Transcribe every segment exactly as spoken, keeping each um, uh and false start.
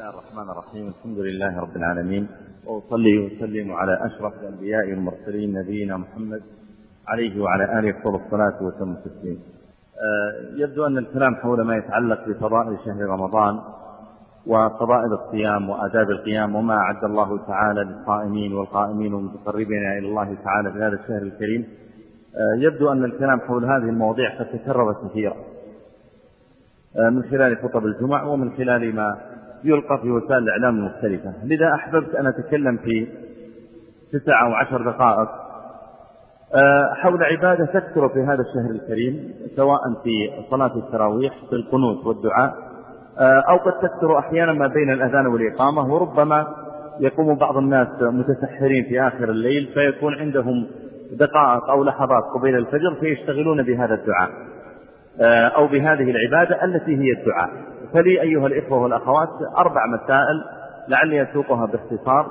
الله الرحمن الرحيم. الحمد لله رب العالمين، وأصلي وسلم على أشرف الأنبياء والمرسلين نبينا محمد عليه وعلى آله أفضل الصلاة وتم التسليم. يبدو أن الكلام حول ما يتعلق بفضائل شهر رمضان وفضائل الصيام وآداب القيام وما أعد الله تعالى للصائمين والقائمين والمتقربين إلى الله تعالى في هذا الشهر الكريم. يبدو أن الكلام حول هذه المواضيع قد تكرر كثيرا من خلال خطب الجمع ومن خلال ما يلقى في وسائل الإعلام المختلفة، لذا أحببت أن أتكلم في تسع أو عشر دقائق حول عبادة تكثر في هذا الشهر الكريم، سواء في صلاة التراويح في القنوت والدعاء، أو قد تكثر أحيانا ما بين الأذان والإقامة، وربما يقوم بعض الناس متسحرين في آخر الليل فيكون عندهم دقائق أو لحظات قبيل الفجر فيشتغلون بهذا الدعاء أو بهذه العبادة التي هي الدعاء. فلي أيها الإخوة والأخوات أربع مسائل لعلي أسوقها باختصار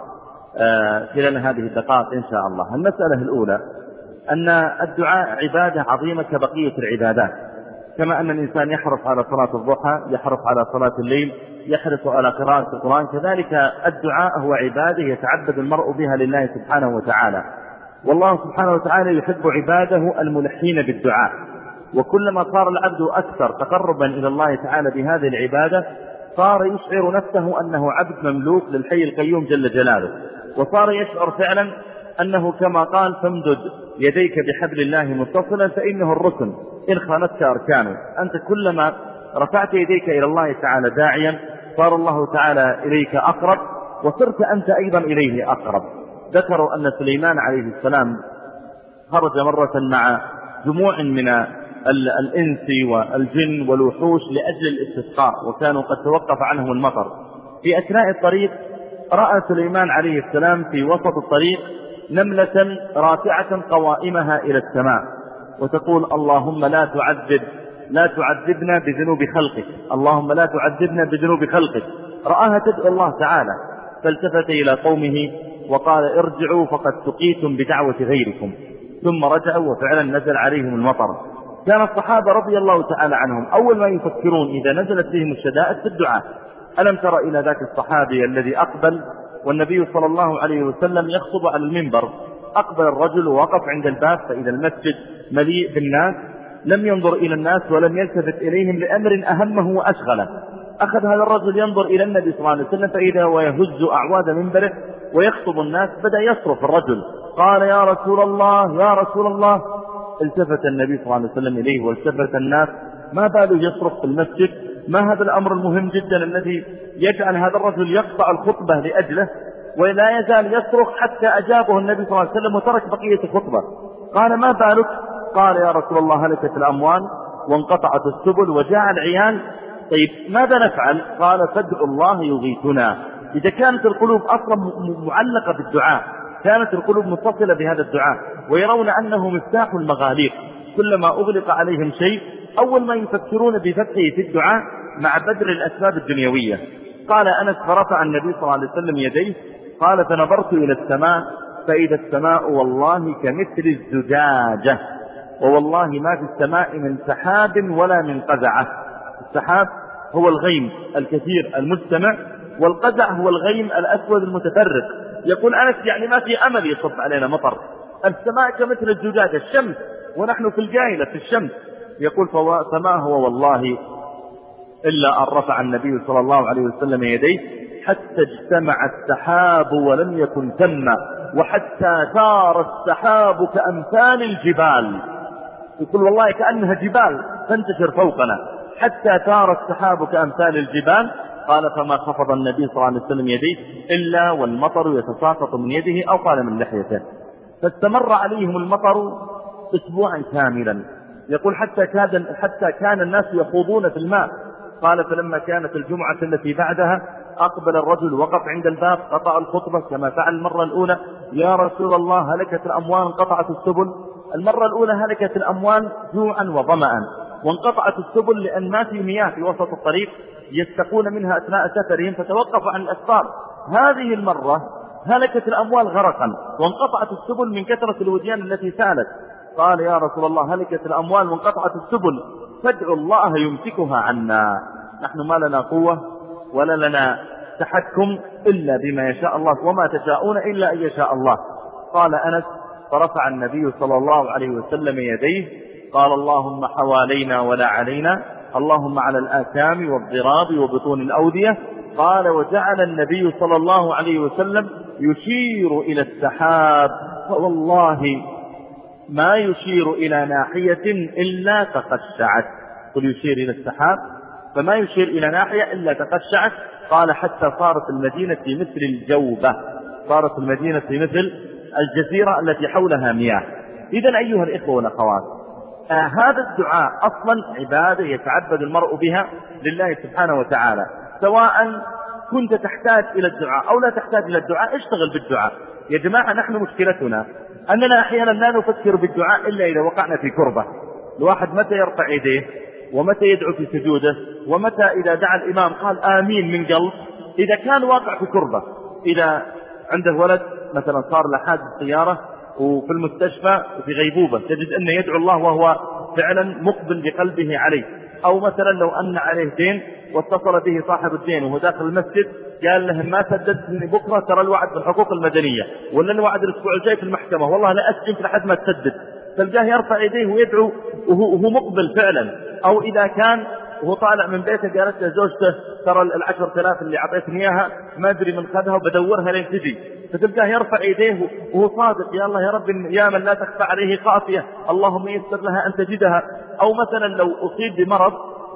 خلال هذه الدقائق إن شاء الله. المسألة الأولى أن الدعاء عبادة عظيمة كبقية العبادات، كما أن الإنسان يحرص على صلاة الضحى، يحرص على صلاة الليل، يحرص على قراءة القرآن، كذلك الدعاء هو عبادة يتعبد المرء بها لله سبحانه وتعالى، والله سبحانه وتعالى يحب عباده الملحين بالدعاء. وكلما صار العبد أكثر تقربا إلى الله تعالى بهذه العبادة صار يشعر نفسه أنه عبد مملوك للحي القيوم جل جلاله، وصار يشعر فعلا أنه كما قال فامدد يديك بحبل الله متصلا فإنه الركن إن خانتك أركانه. أنت كلما رفعت يديك إلى الله تعالى داعيا صار الله تعالى إليك أقرب، وصرت أنت أيضا إليه أقرب. ذكروا أن سليمان عليه السلام خرج مرة مع جموع من الإنس والجن والوحوش لأجل الاستسقاء، وكانوا قد توقف عنهم المطر. في أثناء الطريق رأى سليمان عليه السلام في وسط الطريق نملة رافعة قوائمها إلى السماء وتقول اللهم لا تعذب لا تعذبنا بذنوب خلقك، اللهم لا تعذبنا بذنوب خلقك. رآها تدعو الله تعالى فالتفت إلى قومه وقال ارجعوا فقد سقيتم بدعوة غيركم، ثم رجعوا وفعلا نزل عليهم المطر. كان الصحابة رضي الله تعالى عنهم أول ما يفكرون إذا نزلت بهم الشدائد في الدعاء. ألم تر إلى ذاك الصحابي الذي أقبل والنبي صلى الله عليه وسلم يخطب على المنبر، أقبل الرجل ووقف عند الباب فإذا المسجد مليء بالناس، لم ينظر إلى الناس ولم يلتفت إليهم لأمر أهمه وأشغله. أخذ هذا الرجل ينظر إلى النبي صلى الله عليه وسلم فإذا هو يهز أعواد منبره ويخطب الناس، بدأ يصرخ الرجل، قال يا رسول الله يا رسول الله. التفت النبي صلى الله عليه وسلم إليه والتفت الناس، ما باله يصرخ في المسجد؟ ما هذا الأمر المهم جدا الذي يجعل هذا الرجل يقطع الخطبة لأجله؟ ولا يزال يصرخ حتى أجابه النبي صلى الله عليه وسلم وترك بقية الخطبة. قال ما بالك؟ قال يا رسول الله هلكت الأموال وانقطعت السبل وجاء العيال. طيب ماذا نفعل؟ قال فادعوا الله يغيثنا. إذا كانت القلوب أصلا معلقة بالدعاء، كانت القلوب متصلة بهذا الدعاء ويرون أنه مفتاح المغاليق، كلما أغلق عليهم شيء أول ما يفكرون بفتحه في الدعاء مع بدر الأسباب الدنيوية. قال أنس فرفع النبي صلى الله عليه وسلم يديه قال فنظرت إلى السماء فإذا السماء والله كمثل الزجاجة، ووالله ما في السماء من سحاب ولا من قزعة. السحاب هو الغيم الكثير المجتمع، والقزع هو الغيم الأسود المتفرق. يقول أنس يعني ما في أمل يصب علينا مطر. السماء كمثل الزجاجة، الشمس ونحن في الجاهلة في الشمس. يقول فما هو والله إلا أن رفع النبي صلى الله عليه وسلم يديه حتى اجتمع السحاب ولم يكن ثم، وحتى ثار السحاب كأمثال الجبال. يقول والله كأنها جبال تنتشر فوقنا، حتى ثار السحاب كأمثال الجبال. قال فما خفض النبي صلى الله عليه وسلم يديه إلا والمطر يتساقط من يده أو قال من لحيته. فاستمر عليهم المطر أسبوعا كاملا. يقول حتى كان, حتى كان الناس يخوضون في الماء. قال فلما كانت الجمعة التي بعدها أقبل الرجل وقف عند الباب قطع الخطبة كما فعل المرة الأولى، يا رسول الله هلكت الأموال انقطعت السبل. المرة الأولى هلكت الأموال جوعا وظمأ، وانقطعت السبل لأن ما في مياه في وسط الطريق يستقون منها أثناء سفرهم فتوقفوا عن الأسفار. هذه المرة هلكت الأموال غرقا وانقطعت السبل من كثرة الوديان التي سالت. قال يا رسول الله هلكت الأموال وانقطعت السبل فادعوا الله يمسكها عنا. نحن ما لنا قوة ولا لنا التحكم إلا بما يشاء الله وما تشاءون إلا أن يشاء الله. قال أنس: فرفع النبي صلى الله عليه وسلم يديه قال: اللهم حوالينا ولا علينا، اللهم على الآثام والضراب وبطون الأودية. قال: وجعل النبي صلى الله عليه وسلم يشير إلى السحاب، فوالله ما يشير إلى ناحية إلا تقشعت. قل يشير إلى السحاب فما يشير إلى ناحية إلا تقشعت. قال: حتى صارت المدينة مثل الجوبة، صارت المدينة مثل الجزيرة التي حولها مياه. إذن أيها الإخوة والأخوات، آه هذا الدعاء أصلا عبادة يتعبد المرء بها لله سبحانه وتعالى، سواء كنت تحتاج إلى الدعاء أو لا تحتاج إلى الدعاء، اشتغل بالدعاء. يا جماعة، نحن مشكلتنا أننا أحيانا لا نفكر بالدعاء إلا إذا وقعنا في كربة. الواحد متى يرفع يديه، ومتى يدعو في سجوده، ومتى إذا دعا الإمام قال آمين من قلب، إذا كان واقع في كربة. إذا عنده ولد مثلا صار له حادث سيارة وفي المستشفى وفي غيبوبة، تجد أنه يدعو الله وهو فعلا مقبل بقلبه عليه. أو مثلا لو أن عليه دين واتصل به صاحب الدين وهو داخل المسجد قال له: ما سددتني بكرة ترى الوعد بالحقوق المدنية، ولا الوعد الأسبوع الجاي في المحكمة، والله لا أسجن لحد ما تسدد. تلقاه يرفع يديه ويدعو وهو مقبل فعلا. أو إذا كان وهو طالع من بيته قالت له زوجته: ترى العشر ثلاث اللي عطيتني إياها ما أدري من خذها وبدورها لين تجي. فتلقاه يرفع يديه وهو صادق: يا الله يا رب يا من لا تخفى عليه خافية، اللهم يسر لها أن تجدها. أو مثلا لو أصيب بمرض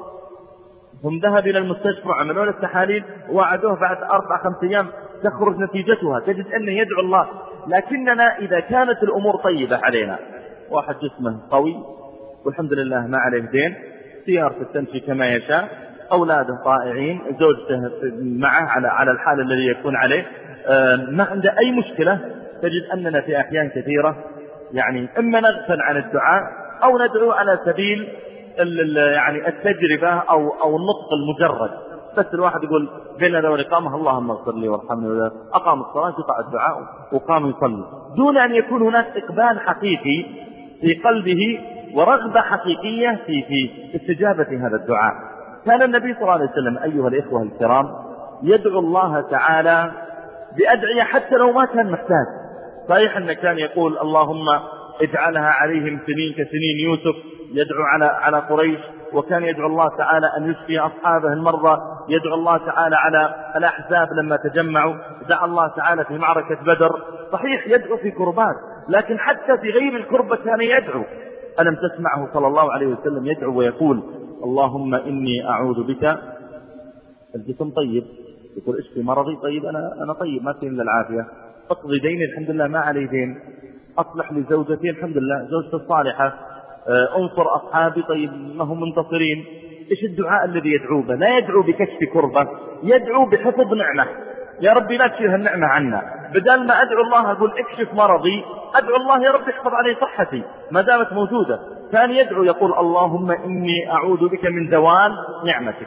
هم ذهب إلى المستشفى وعملوا له التحاليل ووعدوه بعد أربع خمس أيام تخرج نتيجتها، تجد أنه يدعو الله. لكننا إذا كانت الأمور طيبة علينا، واحد جسمه قوي والحمد لله ما عليه دين، سيارته تمشي كما يشاء، أولاده طائعين، زوجته معه على على الحال الذي يكون عليه، ما عنده أي مشكلة، تجد أننا في أحيان كثيرة يعني إما نغفل عن الدعاء أو ندعو على سبيل يعني التجربة أو أو النطق المجرد. بس الواحد يقول بين ذا والإقامة: اللهم اغفر لي وارحمني، أقام الصلاة قطع الدعاء وقام يصلي، دون أن يكون هناك إقبال حقيقي في قلبه ورغبة حقيقية في في استجابة هذا الدعاء. كان النبي صلى الله عليه وسلم أيها الإخوة الكرام يدعو الله تعالى بأدعية حتى لو ما كان محتاج. صحيح أنه كان يقول: اللهم اجعلها عليهم سنين كسنين يوسف، يدعو على على قريش، وكان يدعو الله تعالى أن يشفي أصحابه المرضى، يدعو الله تعالى على الأحزاب لما تجمعوا، دعا الله تعالى في معركة بدر. صحيح يدعو في كربات، لكن حتى في غير الكربة كان يدعو. ألم تسمعه صلى الله عليه وسلم يدعو ويقول: اللهم إني أعوذ بك، الجسم طيب يقول اشفي مرضي، طيب أنا أنا طيب ما فيه إلا العافية، اقضي ديني الحمد لله ما علي دين، أصلح لي زوجتي الحمد لله زوجتي الصالحة، انصر أصحابي طيب ما هم منتصرين. إيش الدعاء الذي يدعو به؟ لا يدعو بكشف كربة، يدعو بحفظ نعمة. يا ربي لا تشيل هالنعمة عنا، بدل ما أدعو الله أقول اكشف مرضي، أدعو الله يا رب احفظ علي صحتي ما دامت موجودة. كان يدعو يقول: اللهم إني أعوذ بك من زوال نعمتك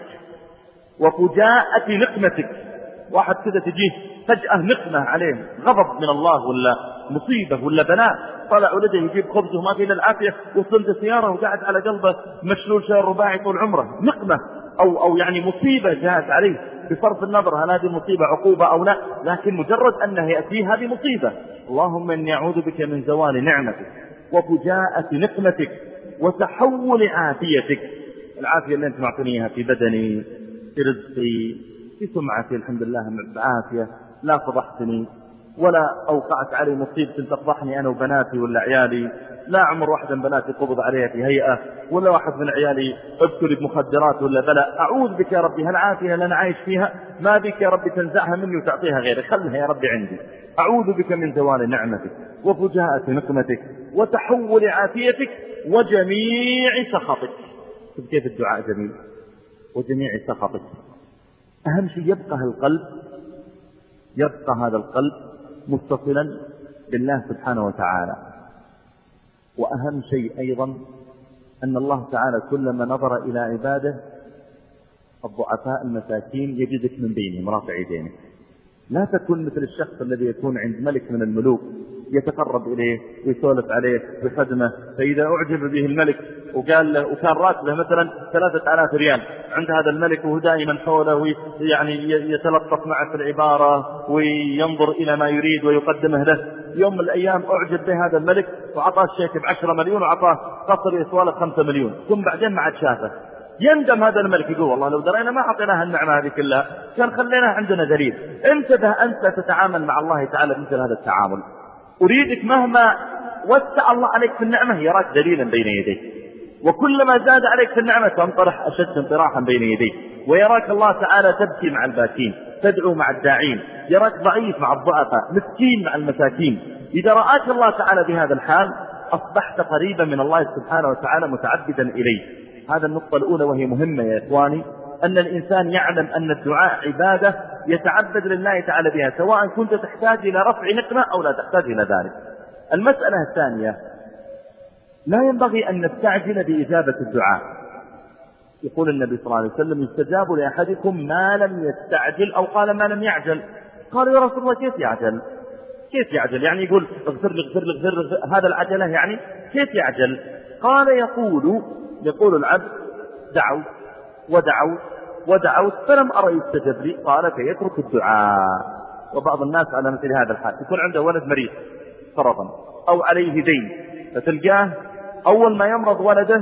وفجاءة نقمتك. واحد كده تجيه فجأة نقمة عليه، غضب من الله ولا مصيبة ولا بلاء، طلع ولده يجيب خبزه ما فيه العافية، وصلت سيارة وقاعد على قلبه مشلول شهر رباعي طول عمره، نقمة أو أو يعني مصيبة جاءت عليه، بصرف النظر هل هذه مصيبة عقوبة أو لا، لكن مجرد أنه يأتيه هذه مصيبة. اللهم إني أعوذ بك من زوال نعمتك وفجاءة نقمتك وتحول عافيتك. العافية اللي أنت معطينيها في بدني، في رزقي، في سمعتي الحمد لله بعافية، لا فضحتني ولا أوقعت علي مصيبة تفضحني أنا وبناتي ولا عيالي، لا عمر واحد من بناتي قبض عليها في هيئة، ولا واحد من عيالي ابتلي بمخدرات ولا بلاء. أعوذ بك يا ربي هالعافية اللي أنا عايش فيها ما بك يا ربي تنزعها مني وتعطيها غيري، خلها يا ربي عندي. أعوذ بك من زوال نعمتك وفجاءة نقمتك وتحول عافيتك وجميع سخطك. كيف الدعاء جميل، وجميع سخطك. أهم شيء يبقى القلب، يبقى هذا القلب متصلا بالله سبحانه وتعالى. وأهم شيء أيضا أن الله تعالى كلما نظر إلى عباده الضعفاء المساكين يجدك من بينهم رافع يدينك. لا تكن مثل الشخص الذي يكون عند ملك من الملوك يتقرب إليه ويسولف عليه بخدمه، فإذا أعجب به الملك وقال له وكان راتبه مثلا ثلاثة آلاف ريال عند هذا الملك وهو دائما حوله يعني يتلطف معه في العبارة وينظر إلى ما يريد ويقدمه له، يوم من الأيام أعجب به هذا الملك وعطاه الشيك بعشرة مليون وعطاه قصر يسوى له خمسة مليون، ثم بعدين ما عاد شافه. يندم هذا الملك يقول والله لو درينا ما أعطيناها النعمة هذه كلها كان خليناها عندنا دليل. انتبه أنت تتعامل مع الله تعالى مثل هذا التعامل. أريدك مهما وسع الله عليك في النعمة يراك دليلا بين يديك، وكلما زاد عليك في النعمة تنطرح أشد انطراحا بين يديك، ويراك الله تعالى تبكي مع الباكين، تدعو مع الداعين، يراك ضعيف مع الضعفاء، مسكين مع المساكين. إذا رآك الله تعالى بهذا الحال أصبحت قريبا من الله سبحانه وتعالى متعبدا إليه. هذا النقطة الأولى وهي مهمة يا إخواني، أن الإنسان يعلم أن الدعاء عبادة يتعبد لله تعالى بها، سواء كنت تحتاج إلى رفع نقمة أو لا تحتاج إلى ذلك. المسألة الثانية، لا ينبغي أن نستعجل بإجابة الدعاء. يقول النبي صلى الله عليه وسلم يستجاب لأحدكم ما لم يستعجل، أو قال ما لم يعجل. قالوا يا رسول الله كيف يعجل؟ كيف يعجل؟ يعني يقول اغفر لي اغفر لي اغفر لي، هذا العجلة يعني كيف يعجل؟ قال يقول يقول العبد دعوت ودعوت ودعوت فلم أرى يستجب لي، قال فيترك الدعاء. وبعض الناس على مثل هذا الحال يكون عنده ولد مريض فرضا أو عليه دين، فتلقاه أول ما يمرض ولده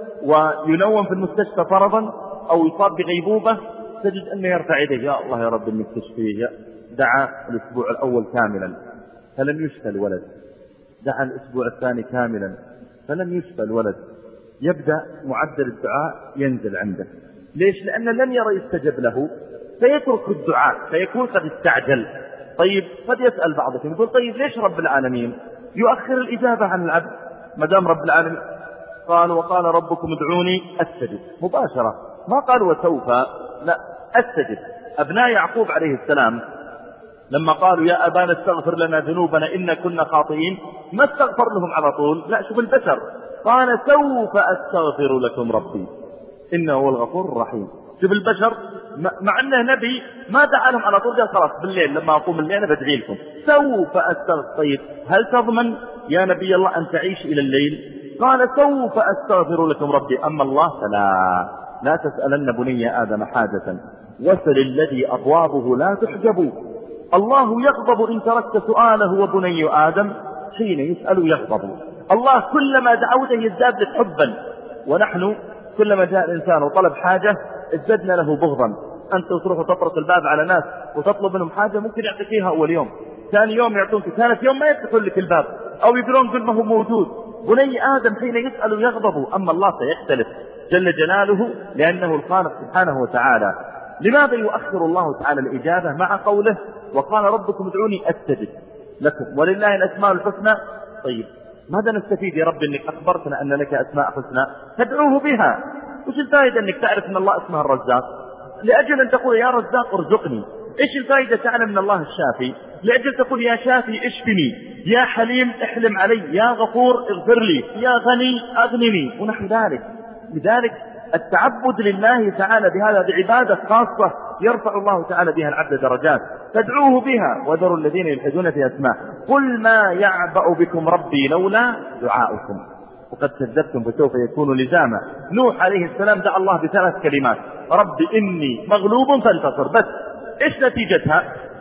وينوم في المستشفى فرضا أو يصاب بغيبوبة تجد أنه يرفع يديه يا الله يا رب إنك تشفيه. دعا الأسبوع الأول كاملا فلم يشفى الولد، دعا الأسبوع الثاني كاملا فلم يشفى الولد، يبدأ معدل الدعاء ينزل عنده. ليش؟ لأنه لم يرى يستجب له فيترك الدعاء فيكون قد استعجل. طيب قد يسأل بعضكم يقول طيب ليش رب العالمين يؤخر الإجابة عن العبد ما دام رب العالمين قال وقال ربكم ادعوني أستجب مباشرة، ما قال وسوف، لا أستجب. أبناء يعقوب عليه السلام لما قالوا يا أبانا استغفر لنا ذنوبنا إنا كنا خاطئين ما استغفر لهم على طول، لا شوف البشر قال سوف أستغفر لكم ربي إنه هو الغفور الرحيم. شوف البشر مع أنه نبي ما دعا لهم على طول، قال خلاص بالليل لما أقوم الليل أنا بدعي لكم سوف أستغفر. طيب هل تضمن يا نبي الله أن تعيش إلى الليل؟ قال سوف أستغفر لكم ربي. أما الله فلا، لا تسألن بني آدم حاجة وسل الذي أبوابه لا تحجب. الله يغضب إن تركت سؤاله وبني آدم حين يسأل يغضب. الله كلما دعوته يزداد لك حبا، ونحن كلما جاء الإنسان وطلب حاجة ازددنا له بغضا. أنت تروح وتطرق الباب على ناس وتطلب منهم حاجة ممكن يعطيك إياها أول يوم، ثاني يوم يعطونك، ثالث يوم ما يفتحون لك الباب أو يقولون كل ما هو موجود. بني آدم حين يسأل يغضب، أما الله سيختلف جل جلاله لأنه الخالق سبحانه وتعالى. لماذا يؤخر الله تعالى الإجابة مع قوله وقال ربكم ادعوني أستجب لكم ولله الأسماء الحسنى؟ طيب ماذا نستفيد يا رب انك اخبرتنا ان لك اسماء حسنى تدعوه بها؟ وش الفائدة انك تعرف ان الله اسمه الرزاق لاجل ان تقول يا رزاق ارزقني؟ ايش الفائدة تعلم ان الله الشافي لاجل تقول يا شافي اشفني، يا حليم احلم علي، يا غفور اغفر لي، يا غني اغنني ونحو ذلك. لذلك التعبد لله تعالى بهذا بعبادة خاصة يرفع الله تعالى بها العبد درجات، تدعوه بها وذروا الذين يلحدون في أسماء. قل ما يعبأ بكم ربي لولا دعاؤكم وقد كذبتم فسوف يكون لزاما. نوح عليه السلام دعا الله بثلاث كلمات رب إني مغلوب فانتصر، بس إيش نتيجتها؟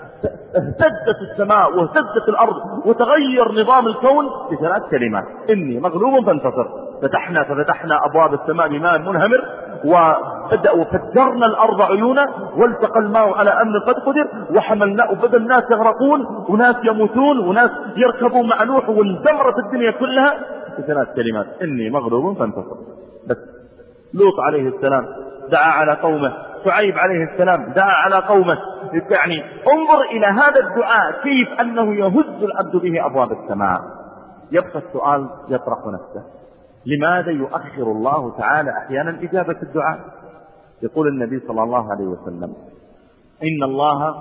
اهتزت السماء واهتزت الأرض وتغير نظام الكون بثلاث كلمات إني مغلوب فانتصر. فتحنا ففتحنا أبواب السماء بماء منهمر وبدأ وفجرنا الأرض عيونا والتقى الماء على أمر قد قدر وحملناه وبدأ الناس يغرقون وناس يموتون وناس يركبون مع نوح واندمرت الدنيا كلها بثلاث كلمات إني مغلوب فانتصر. بس لوط عليه السلام دعا على قومه، شعيب عليه السلام دعا على قومه. يعني انظر إلى هذا الدعاء كيف أنه يهز العبد به أبواب السماء. يبقى السؤال يطرح نفسه، لماذا يؤخر الله تعالى أحيانا إجابة الدعاء؟ يقول النبي صلى الله عليه وسلم إن الله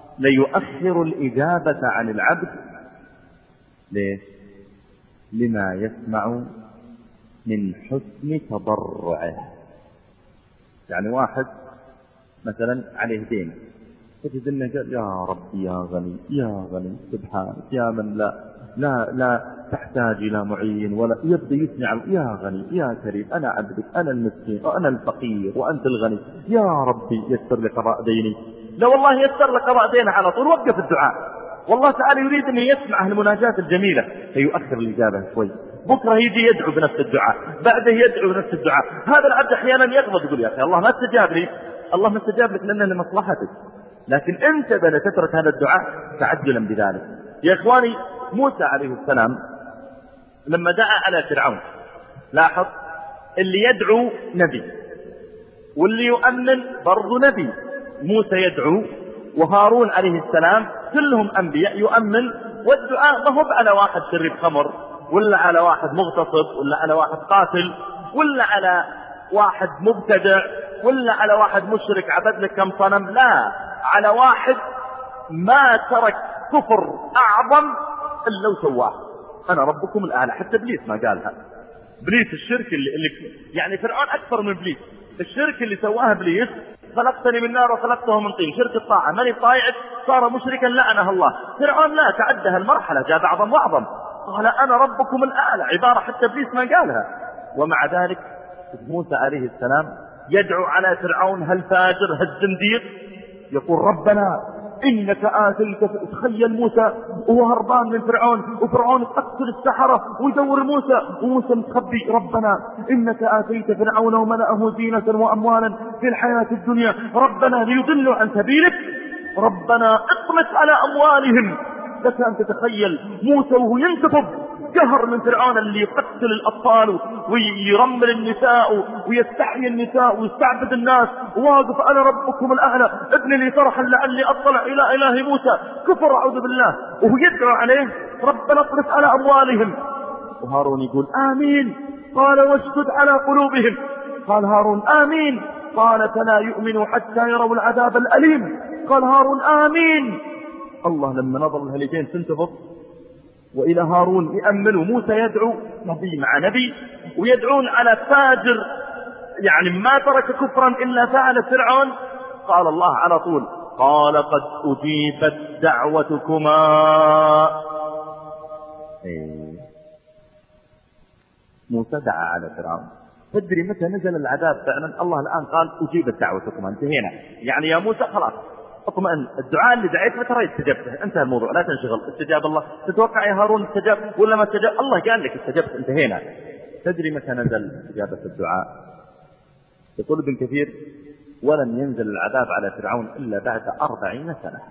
ليؤخر الإجابة عن العبد ليه؟ لما يسمع من حسن تضرعه. يعني واحد مثلا عليه دين تجد أنه قال يا ربي يا غني يا غني سبحانك يا من لا لا لا تحتاج إلى معين، ولا يبدأ يسمع يا غني يا كريم أنا عبدك أنا المسكين وأنا الفقير وأنت الغني يا ربي يسر لي قضاء ديني. لا والله يسر لك قضاء دينه على طول، وقف الدعاء. والله تعالى يريد أن يسمع المناجاة الجميلة فيؤخر الإجابة شوي. بكرة يجي يدعو بنفس الدعاء، بعده يدعو بنفس الدعاء. هذا العبد أحيانا يغضب يقول يا أخي الله ما استجاب لي، الله ما استجاب لك لأنه لمصلحتك، لكن أنت بلا تترك هذا الدعاء تعجلا بذلك. يا إخواني موسى عليه السلام لما دعا على فرعون، لاحظ اللي يدعو نبي واللي يؤمن برضو نبي. موسى يدعو وهارون عليه السلام كلهم أنبياء يؤمن، والدعاء ما هو على واحد شرب خمر ولا على واحد مغتصب ولا على واحد قاتل ولا على واحد مبتدع ولا على واحد مشرك عبد لك كم صنم، لا، على واحد ما ترك كفر أعظم إلا لو سواه. أنا ربكم الأعلى. حتى إبليس ما قالها. إبليس الشرك اللي, اللي يعني فرعون أكثر من إبليس. الشرك اللي سواه إبليس خلقتني من نار وخلقته من طين، شرك الطاعة، من الطائع صار مشركا لعنه الله. فرعون لا، تعدى المرحلة جاء أعظم وأعظم، قال أنا ربكم الأعلى، عبارة حتى إبليس ما قالها. ومع ذلك موسى عليه السلام يدعو على فرعون هالفاجر هالزنديق، يقول ربنا إنك آتيت. تخيل موسى وهو هربان من فرعون، وفرعون يقتل السحرة ويدور موسى وموسى متخبي، ربنا إنك آتيت فرعون وملأه زينة وأموالا في الحياة الدنيا ربنا ليضلوا عن سبيلك ربنا اطمس على أموالهم. لك أن تتخيل موسى وهو ينتفض جهر من فرعون اللي يقتل الأطفال ويرمل النساء ويستحيي النساء ويستعبد الناس، واقف أنا ربكم الأعلى ابن لي فرحا لعلي أطلع إلى إله موسى. كفر أعوذ بالله، وهو يدعو عليه ربنا اطمس على أموالهم. وهارون يقول آمين، قال واشدد على قلوبهم. قال هارون آمين، قال فلا يؤمنوا حتى يروا العذاب الأليم. قال هارون آمين. الله لما نظر الهليجين تنتفض، وإلى هارون يأملوا. موسى يدعو نبي مع نبي، ويدعون على فاجر يعني ما ترك كفرا إلا فعل فرعون. قال الله على طول قال قد أجيبت دعوتكما. إيه. موسى دعا على فرعون. تدري متى نزل العذاب فعلا؟ الله الآن قال أجيبت دعوتكما، انتهينا. يعني يا موسى خلاص اطمئن، الدعاء اللي دعيت له ترى استجبته، انتهى الموضوع، لا تنشغل. استجاب الله. تتوقع يا هارون استجاب ولا ما استجاب؟ الله قال لك استجبت، انتهينا. تدري متى نزل استجابة الدعاء؟ يقول ابن كثير ولم ينزل العذاب على فرعون إلا بعد أربعين سنة.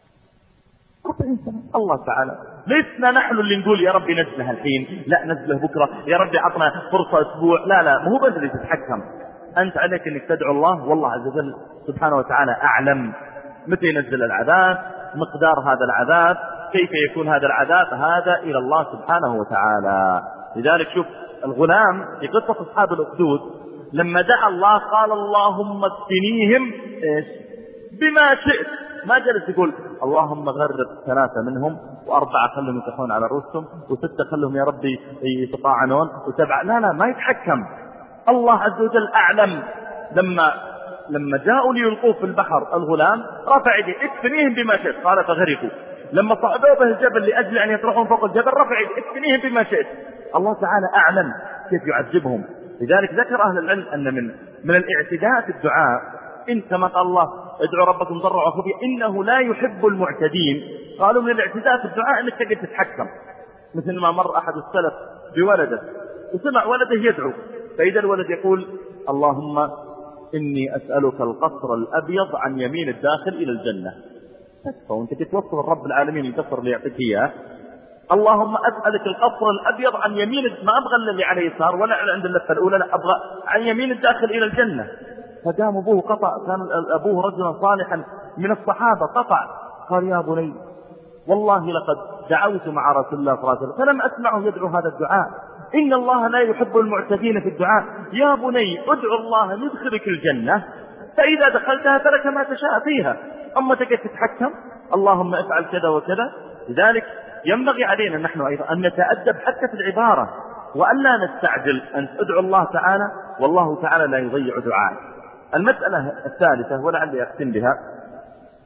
أربعين سنة. الله تعالى لسنا نحن اللي نقول يا ربي نزلها الحين، لا نزله بكرة، يا ربي عطنا فرصة أسبوع، لا لا، ما هو بس اللي تتحكم. أنت عليك أنك تدعو الله، والله عز وجل سبحانه وتعالى أعلم متى ينزل العذاب، مقدار هذا العذاب، كيف يكون هذا العذاب، هذا إلى الله سبحانه وتعالى. لذلك شوف الغلام في قصة أصحاب الأخدود لما دعا الله قال اللهم اكفنيهم إيش بما شئت، ما جلس يقول اللهم غرق ثلاثة منهم وأربعة خلهم يطيحون على رؤوسهم وستة خلهم يا ربي يتطاعنون وسبعة، لا لا، ما يتحكم. الله عز وجل أعلم. لما لما جاءوا ليلقوه في البحر الغلام رفع يديه اكفنيهم بما شئت، قال فغرقوا. لما صعدوا به الجبل لأجل أن يطرحون فوق الجبل رفع يديه اكفنيهم بما شئت. الله تعالى أعلم كيف يعذبهم. لذلك ذكر أهل العلم أن من من الاعتداء في الدعاء إن كما قال الله ادعوا ربكم ضرعا وخفيا إنه لا يحب المعتدين. قالوا من الاعتداء في الدعاء أنك تقدر تتحكم. مثل ما مر أحد السلف بولده وسمع ولده يدعو، فإذا الولد يقول اللهم إني أسألك القصر الأبيض عن يمين الداخل إلى الجنة، تكفى وانت تتوصل الرب العالمين القصر اللي يعطيك إياه. اللهم أسألك القصر الأبيض عن يمين، ما أبغى اللي على يسار ولا عند اللفة الأولى، لا أبغى عن يمين الداخل إلى الجنة. فقام أبوه قطع، كان أبوه رجلا صالحا من الصحابة، قطع قال يا بني والله لقد دعوت مع رسول الله صلى الله عليه وسلم فلم أسمعه يدعو هذا الدعاء، إن الله لا يحب المعتدين في الدعاء. يا بني ادعو الله ندخلك الجنة فإذا دخلتها فلك ما تشاء فيها، أما تقدر تتحكم اللهم افعل كذا وكذا. لذلك ينبغي علينا نحن أيضا أن نتأدب حتى في العبارة وأن لا نستعجل أن ادعو الله تعالى، والله تعالى لا يضيع دعاء. المسألة الثالثة ولعلي أختم بها،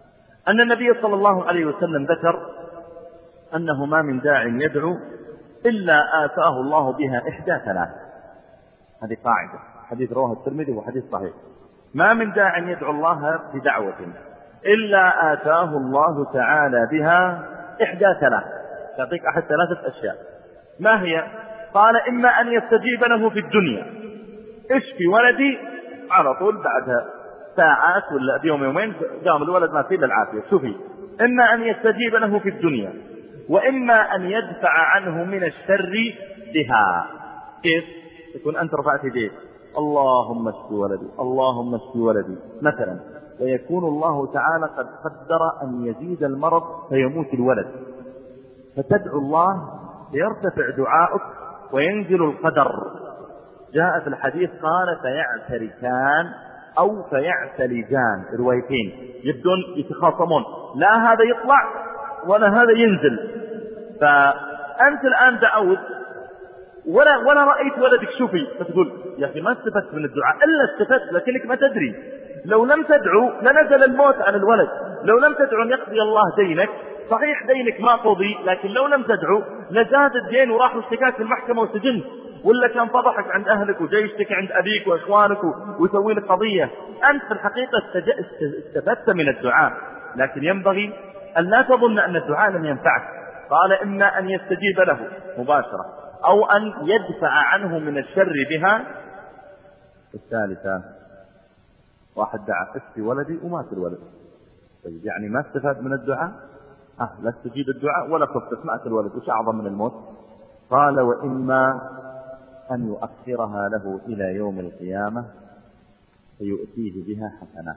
أن النبي صلى الله عليه وسلم ذكر أنه ما من داع يدعو إلا آتاه الله بها إحدى ثلاث. هذه قاعدة، حديث رواه الترمذي وحديث صحيح. ما من داع يدعو الله بدعوة إلا آتاه الله تعالى بها إحدى ثلاث. تعطيك أحد ثلاثة أشياء. ما هي؟ قال إما أن يستجيب له في الدنيا، اشفي ولدي، على طول بعد ساعات ولا بيوم يومين قام الولد ما فيه العافية. شوفي، إما أن يستجيب له في الدنيا، وإما أن يدفع عنه من الشر بها. كيف؟ تكون أنت رفعت يديك اللهم اشفي ولدي اللهم اشفي ولدي مثلا، ويكون الله تعالى قد قدر أن يزيد المرض فيموت الولد، فتدعو الله ليرتفع دعاؤك وينزل القدر. جاء في الحديث قال فيعتركان أو فيعتلجان، روايتين يبدون يتخاصمون، لا هذا يطلع ولا هذا ينزل. فأنت الآن دعوت ولا, ولا رأيت ولدك، شوفي فتقول يا أخي ما استفدت من الدعاء إلا استفدت، لكنك ما تدري. لو لم تدعو لنزل الموت عن الولد، لو لم تدعو أن يقضي الله دينك، صحيح دينك ما قضي، لكن لو لم تدعو لزاد الدين وراح اشتكاك في المحكمة وسجنت، ولا كان فضحك عند أهلك وجاي يشتكي عند أبيك وإخوانك ويسوي لك قضية. أنت في الحقيقة استفدت من الدعاء، لكن ينبغي أن لا تظن أن الدعاء لم ينفعك. قال إما أن يستجيب له مباشرة أو أن يدفع عنه من الشر بها. الثالثة، واحد دعا اشفي ولدي ومات الولد، طيب يعني ما استفاد من الدعاء؟ أه لا استجيب الدعاء ولا خفت، مات الولد، وش أعظم من الموت؟ قال وإما أن يؤخرها له إلى يوم القيامة فيؤتيه بها حسنات.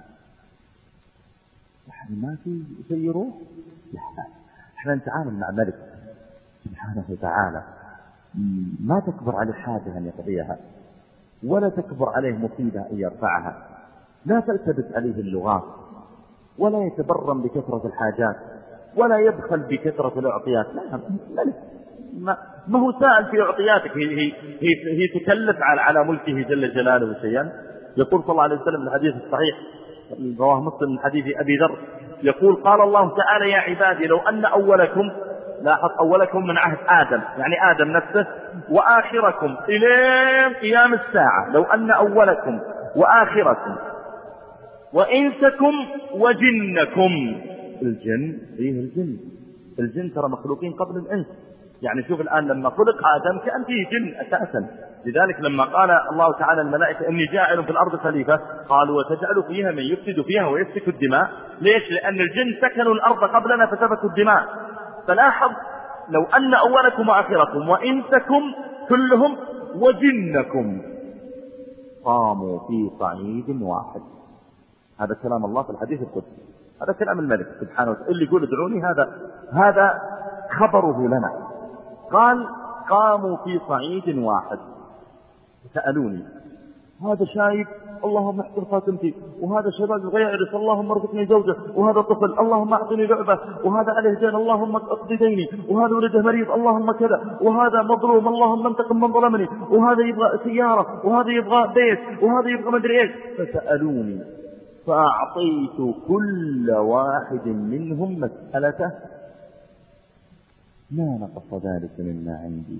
يعني ما في شيء يروح، احنا نتعامل مع ملك سبحانه وتعالى، ما تكبر عليه حاجة أن يقضيها، ولا تكبر عليه مصيبة أن يرفعها، لا تلتبس عليه اللغات، ولا يتبرم بكثرة الحاجات، ولا يبخل بكثرة الأعطيات. لا، ملك ما, ما هو سائل في أعطياتك، هي, هي, هي, هي تكلف على, على ملكه جل جلاله شيئا. يقول صلى الله عليه وسلم في الحديث الصحيح رواه مسلم من حديث أبي ذر، يقول قال الله تعالى يا عبادي لو أن أولكم، لاحظ أولكم من عهد آدم يعني آدم نفسه، وآخركم إلى قيام الساعة، لو أن أولكم وآخركم وإنسكم وجنكم. الجن فيه الجن، الجن ترى مخلوقين قبل الإنس. يعني شوف الآن لما خلق آدم كان فيه جن أساسا، لذلك لما قال الله تعالى الملائكة إني جاعل في الأرض خليفة، قالوا وتجعل فيها من يفسد فيها ويسفك الدماء. ليش؟ لأن الجن سكنوا الأرض قبلنا فسفكوا الدماء. فلاحظ لو أن أولكم وآخركم وإنسكم كلهم وجنكم قاموا في صعيد واحد. هذا كلام الله في الحديث القدسي، هذا كلام الملك سبحانه وتعالى اللي يقول ادعوني، هذا هذا خبره لنا. قال قاموا في صعيد واحد سألوني، هذا شايب اللهم احفظ خاتمتي، وهذا شباب غيرس اللهم ارزقني زوجه، وهذا طفل اللهم اعطني لعبه، وهذا عليه دين اللهم اقضي ديني، وهذا ولده مريض اللهم كذا، وهذا مظلوم اللهم انتقم من ظلمني، وهذا يبغى سياره، وهذا يبغى بيت، وهذا يبغى مدري ايش. فسألوني فأعطيت كل واحد منهم مسألته ما نقص ذلك مما عندي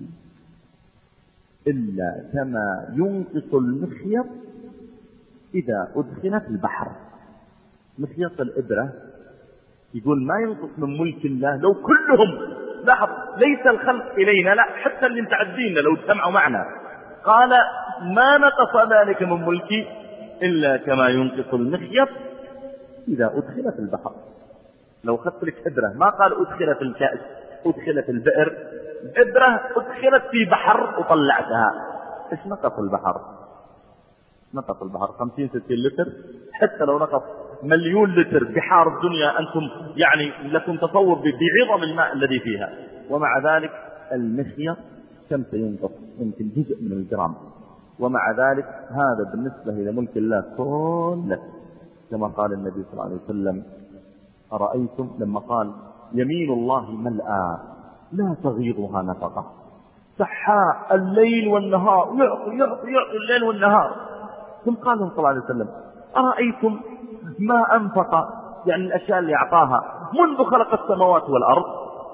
إلا كما ينقص المخيط إذا أدخل في البحر. مخيط الإبرة يقول ما ينقص من ملك الله لو كلهم، لاحظ ليس الخلق إلينا، لا حتى اللي متعدين لو اجتمعوا معنا، قال ما نقص ذلك من ملكي إلا كما ينقص المخيط إذا أدخل في البحر. لو خدت لك إبرة ما قال أدخل في الكأس، أدخل في البئر، إبرة أدخلت في بحر وطلعتها، إيش نقص البحر؟ نقص البحر خمسين ستين لتر، حتى لو نقص مليون لتر بحار الدنيا أنتم يعني لكم تصور بعظم الماء الذي فيها، ومع ذلك المخيط كم سينقص؟ يمكن جزء من الجرام، ومع ذلك هذا بالنسبة إلى ملك الله كله. كما قال النبي صلى الله عليه وسلم أرأيتم لما قال يمين الله ملأى لا تغيضها نفقة، سحاء الليل والنهار، يعطي يعطي يعطي الليل والنهار. ثم قال صلى الله عليه وسلم أرأيتم ما أنفق يعني الأشياء اللي أعطاها منذ خلق السماوات والأرض؟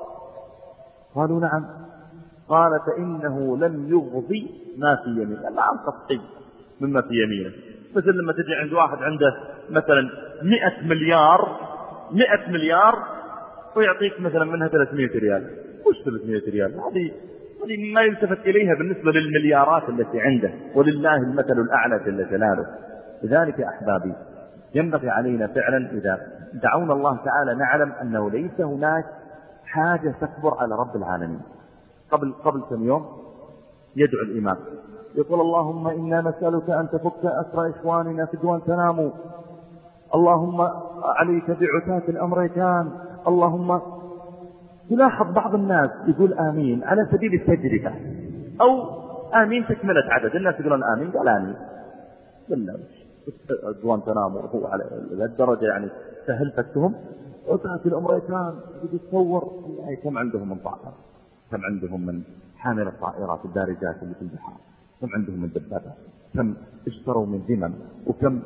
قالوا نعم. قال فإنه لم يغضي ما في يمينه، لا أنقص شيء مما في يمينه. مثل لما تجي عند واحد عنده مثلا مئة مليار مئة مليار ويعطيك مثلا منها ثلاثمائة ريال. وش ثلاثمائة ريال؟ هذه هذه ما يلتفت إليها بالنسبة للمليارات التي عنده، ولله المثل الأعلى جل جلاله. لذلك يا أحبابي ينبغي علينا فعلا إذا دعونا الله تعالى نعلم أنه ليس هناك حاجة تكبر على رب العالمين. قبل قبل كم يوم يدعو الإمام يقول اللهم إنا نسألك أن تفك أسر إخواننا في جوانتنامو، اللهم عليك بعتاة الأمريكان، اللهم. تلاحظ بعض الناس يقول آمين على سبيل التجربة، أو آمين تكملة عدد الناس يقولون آمين، قال آمين بالله جوانتنامو هو على الدرجة يعني سهل فكهم. عتاة الأمريكان يتصور كم عندهم من طائرة، كم عندهم من حامل الطائرات الدارجات اللي في البحار، كم عندهم من دبابات، كم اشتروا من ذمم، وكم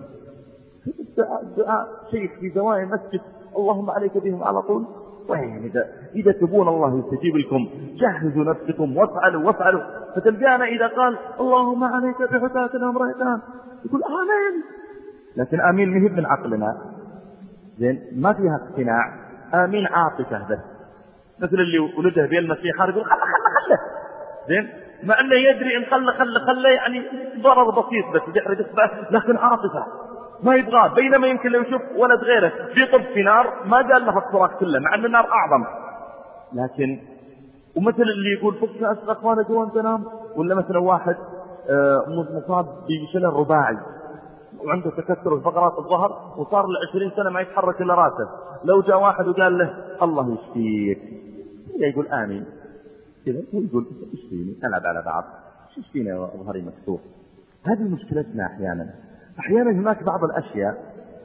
دعاء شيخ في زوايا مسجد اللهم عليك بهم على طول. وين إذا, إذا تبون الله يستجيب لكم جهزوا نفسكم وافعلوا وافعلوا. فتلقانا إذا قال اللهم عليك بعتاة الأمريكان يقول آمين، لكن آمين مهب من عقلنا، زين ما فيها اقتناع، آمين عاطفة بس. مثل اللي ولده بين المسيح يقول خله خله خله، زين مع أنه يدري إن خله خله خله يعني ضرر بسيط بس يحرج إصبعه، لكن عاطفة ما يبغاه. بينما يمكن لو يشوف ولد غيره بيطب في نار ما قال له الصراخ كله، مع أن النار أعظم. لكن ومثل اللي يقول فك أسر أخوانا جوانتنام، ولا مثلا واحد مصاب بشلل رباعي وعنده تكسر في فقرات الظهر وصار له عشرين سنة ما يتحرك إلا راسه، لو جاء واحد وقال له الله يشفيك يقول آمين كذا، ويقول اشفيني ألعب على بعض، اشفيني ظهري مكسور. هذه مشكلتنا أحيانا. أحيانا هناك بعض الأشياء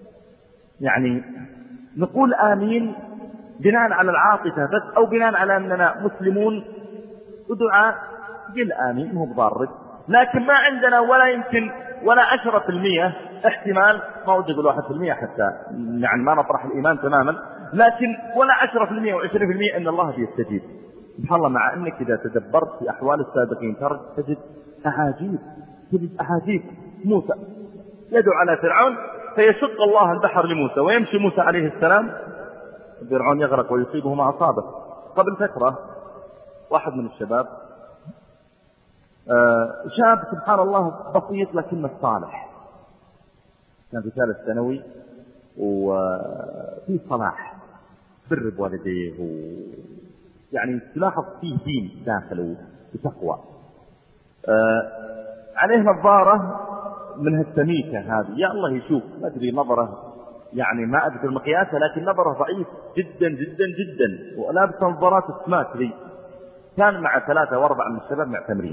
يعني نقول آمين بناء على العاطفة بس، أو بناء على أننا مسلمون ودعاء قل آمين مو بضارك، لكن ما عندنا ولا يمكن ولا عشرة في المية احتمال، ما ودي أقول واحد في المية حتى يعني ما نطرح الإيمان تماما، لكن ولا عشرة في المية وعشرين في المية أن الله بيستجيب. سبحان الله، مع أنك إذا تدبرت في أحوال السابقين تجد أعاجيب، تجد أعاجيب. موسى يدعو على فرعون فيشق الله البحر لموسى، ويمشي موسى عليه السلام فرعون يغرق ويصيبه ما أصابه. قبل فترة واحد من الشباب شاب سبحان الله بسيط لكنه صالح، كان في ثالث ثانوي وفي صلاح بر بوالديه، يعني تلاحظ فيه دين داخله وتقوى. عليه نظارة من هالسميكة هذه، يا الله يشوف ما أدري نظرة يعني ما أدري المقياس، لكن نظرة ضعيف جدا جدا جدا، ولابس نظارات السماك ذي. كان مع ثلاثة واربعة من الشباب معتمرين،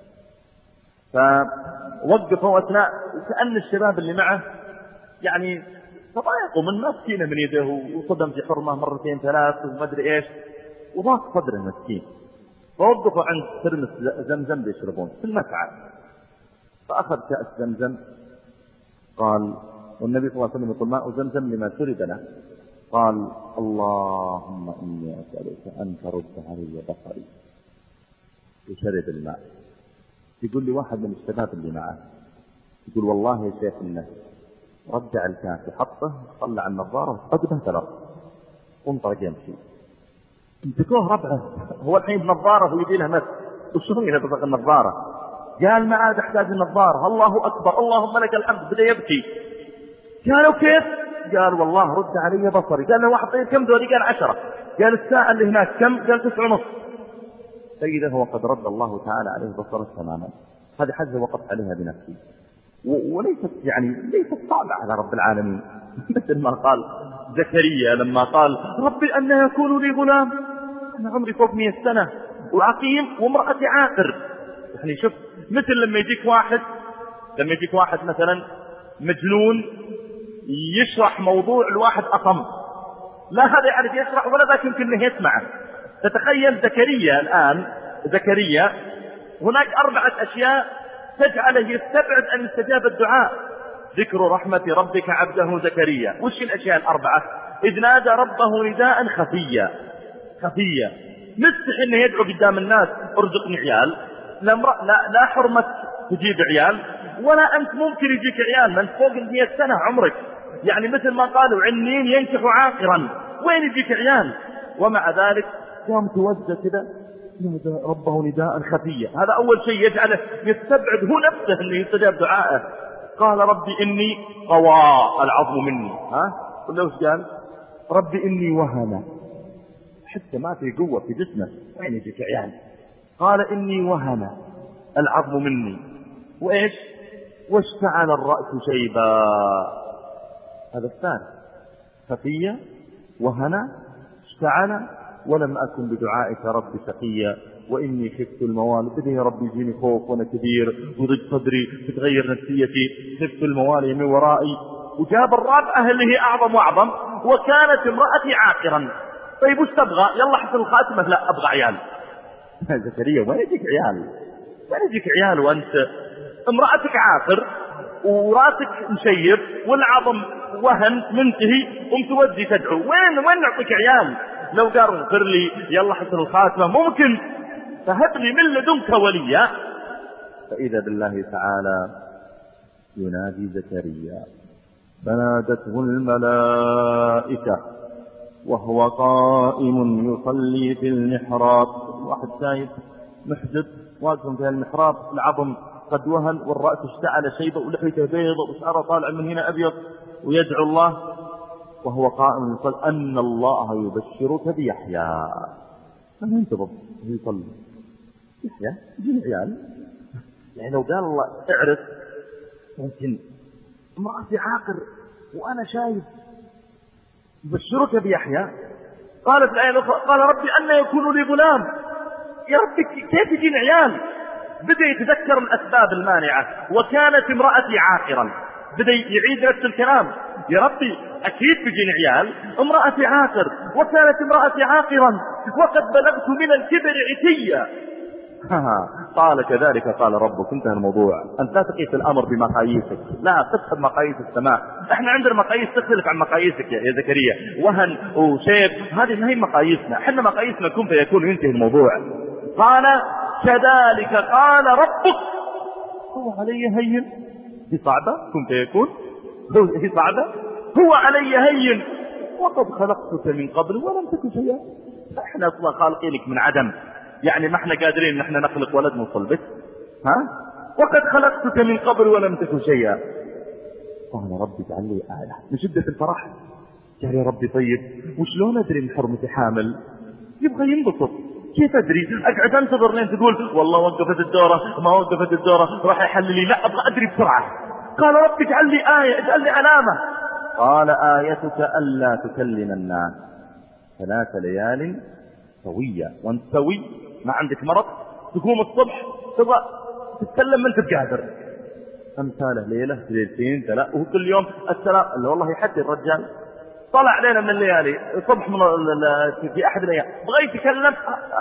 فوقفوا أثناء كأن الشباب اللي معه يعني تضايقوا من مسكينه من يده، وصدم في حرمة مرتين ثلاث وما أدري إيش، وضاق صدره مسكين. فوقفوا عند ترمس زمزم بيشربون في المسعى، فأخذ كأس زمزم قال، والنبي صلى الله عليه وسلم يقول ماء زمزم لما شرب له، قال اللهم إني أسألك أن ترد علي بصري، وشرب الماء. يقول لي واحد من الشباب اللي معه يقول والله يا شيخ إنه رجع الكاس وحطه طلع النظارة قدمه ثلاث وانطلق يمشي. امسكوه ربعه، هو الحين بنظارة ويدي له مس، وشو هي بطاق النظارة؟ قال ما عاد احتاج النظارة، الله أكبر اللهم لك الحمد. بدأ يبكي. قالوا كيف؟ قال والله رد علي بصري. قال له واحد طيب كم ذولي؟ قال عشرة. قال الساعة اللي هناك كم؟ قال تسعة ونص. فإذا هو قد رد الله تعالى عليه بصره تماما. هذه حاجة وقفت عليها بنفسي، وليست يعني ليست صعبة على رب العالمين. مثل ما قال زكريا لما قال ربي أن يكون لي غلام، أنا عمري فوق مئة سنة وعقيم وامرأتي عاقر. يعني شوف، مثل لما يجيك واحد لما يجيك واحد مثلا مجنون يشرح موضوع الواحد أصم، لا هذا يعرف يشرح ولا ذاك يمكن أنه يسمعه. تتخيل زكريا الآن، زكريا هناك أربعة أشياء تجعله يستبعد أن يستجاب الدعاء. ذكر رحمة ربك عبده زكريا. وش الأشياء الأربعة؟ إذ نادى ربه نداء خفيا خفيا. مستحي انه يدعو قدام الناس ارزقني عيال، لا, لا, لا حرمة تجيب عيال، ولا أنت ممكن يجيك عيال، ما أنت فوق المئة سنة عمرك، يعني مثل ما قالوا عنين ينكح عاقرا، وين يجيك عيال؟ ومع ذلك قام توجه كذا نادى ربه نداء خفيا. هذا أول شيء يجعله يستبعد هو نفسه أنه يستجاب دعائه. قال ربي إني قوى العظم مني، ها ولا وش قال؟ ربي إني وهن، حتى ما في قوة في جسمه، وين يجيك عيال؟ قال إني وهن العظم مني وإيش واشتعل الرأس شيبا. هذا الثاني خفية وهن اشتعل ولم أكن بدعائك ربي شقيا وإني خفت الموالي. بدي يا ربي يجيني خوف وأنا كبير وضج صدري تتغير نفسيتي، خفت الموالي من ورائي. وجاب الرابعة اللي هي أعظم وأعظم، وكانت امرأتي عاقرا. طيب وش تبغى؟ يلا حسن الخاتمة. لا أبغى عيال. زكريا وين يجيك عيال؟ وين يجيك عيال وأنت امرأتك عاقر وراسك مشيب والعظم وهن منتهي ومتودي تدعو؟ وين وين نعطيك عيال؟ لو قال اغفر لي يلا حسن الخاتمة ممكن، فهب لي من لدنك وليا. فإذا بالله تعالى ينادي زكريا فنادته الملائكة وهو قائم يصلي في المحراب. واحد شايف محدث واقف في المحراب، العظم قد وهن والرأس اشتعل شيبة ولحيته بيضة وشعره طالع من هنا أبيض، ويدعو الله وهو قائم يصلي أن الله يبشرك بيحيى. ما ينتظر يصلي يحيى يجيني عيال؟ يعني لو قال الله اعرف ممكن امرأتي عاقر وأنا شايف يبشرك بيحيى. قالت الآية الأخرى قال ربي أن يكون لي غلام، يا ربي كيف يجيني عيال؟ بدأ يتذكر الأسباب المانعة، وكانت امرأتي عاقرا. بدأ يعيد نفس الكلام، يا ربي أكيد بيجيني عيال، امرأتي عاقر وكانت امرأتي عاقرا وقد بلغت من الكبر عتيا. قال كذلك قال ربك. انتهى الموضوع. أنت لا تقيس الأمر بمقاييسك، لا تسحب مقاييس السماء. احنا عندنا مقاييس تختلف عن مقاييسك يا زكريا، وهن وشيب، هذه ما هي مقاييسنا. احنا مقاييسنا كن فيكون ينتهي الموضوع. قال كذلك قال ربك هو علي هين. هي صعبة كن فيكون، هي صعبة هو علي هين وقد خلقتك من قبل ولم تكن شيئا. احنا اصلا خالقينك من عدم، يعني ما احنا قادرين ان احنا نخلق ولد من صلبك، ها؟ وقد خلقتك من قبل ولم تكن شيئا. قال ربي اجعل لي آية. من شدة الفرح قال يا ربي طيب وشلون ادري ان حرمتي حامل؟ يبغى ينبسط. كيف ادري؟ اقعد انتظر لين تقول والله وقفت الدورة ما وقفت الدورة راح يحل لي؟ لا ابغى ادري بسرعة. قال ربي اجعل لي آية، اجعل لي علامة. قال آيتك ألا تكلم الناس ثلاث ليال سوية. وانت سوي ما عندك مرض، تقوم الصبح تبغى تتكلم من تبقادر. أمثاله ليلة ليلتين ثلاث وكل يوم السلام. اللي والله يحدي الرجال طلع علينا من الليالي الصبح من في أحد الأيام بغى يتكلم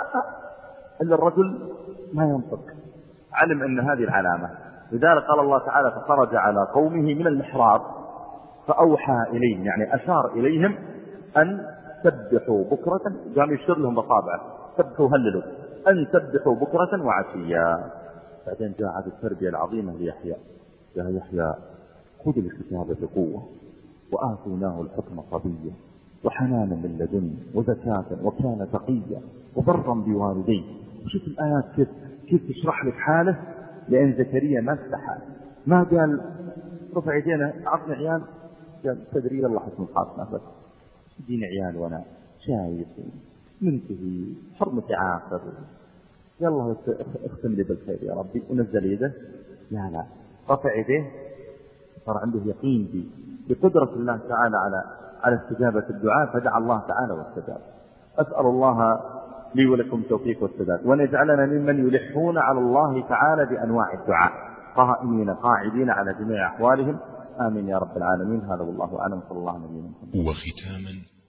إلا الرجل ما ينطق. علم أن هذه العلامة. لذلك قال الله تعالى فخرج على قومه من المحراب فأوحى إليهم، يعني أشار إليهم أن سبحوا بكرة. قام يشير لهم بصابعه سبحوا هللوا أن سبحوا بكرة وعشيا. بعدين جاء هذه التربية العظيمة ليحيى. يا يحيى خذ الكتاب بقوة وآتيناه الحكم صبيا وحنانا من لدنه وزكاة وكان تقيا وبرا بوالديه. وشوف الآيات كيف كيف تشرح لك حاله. لأن زكريا ما استحى، ما قال رفع يدينا عطني عيال، قال تدري يلا حسن الخاتمة بس يجيني عيال وانا شايف منتهي حرمتي عاقر، يلا اختم لي بالخير يا ربي ونزل يده. لا لا رفع يديه، صار عنده يقين بقدرة الله تعالى على على استجابة الدعاء، فدعا الله تعالى واستجاب. أسأل الله لي ولكم التوفيق والسداد، وأن يجعلنا ممن يلحون على الله تعالى بأنواع الدعاء قائمين قاعدين على جميع أحوالهم. آمين يا رب العالمين. هذا والله أعلم. صلى الله عليه وسلم. وختاما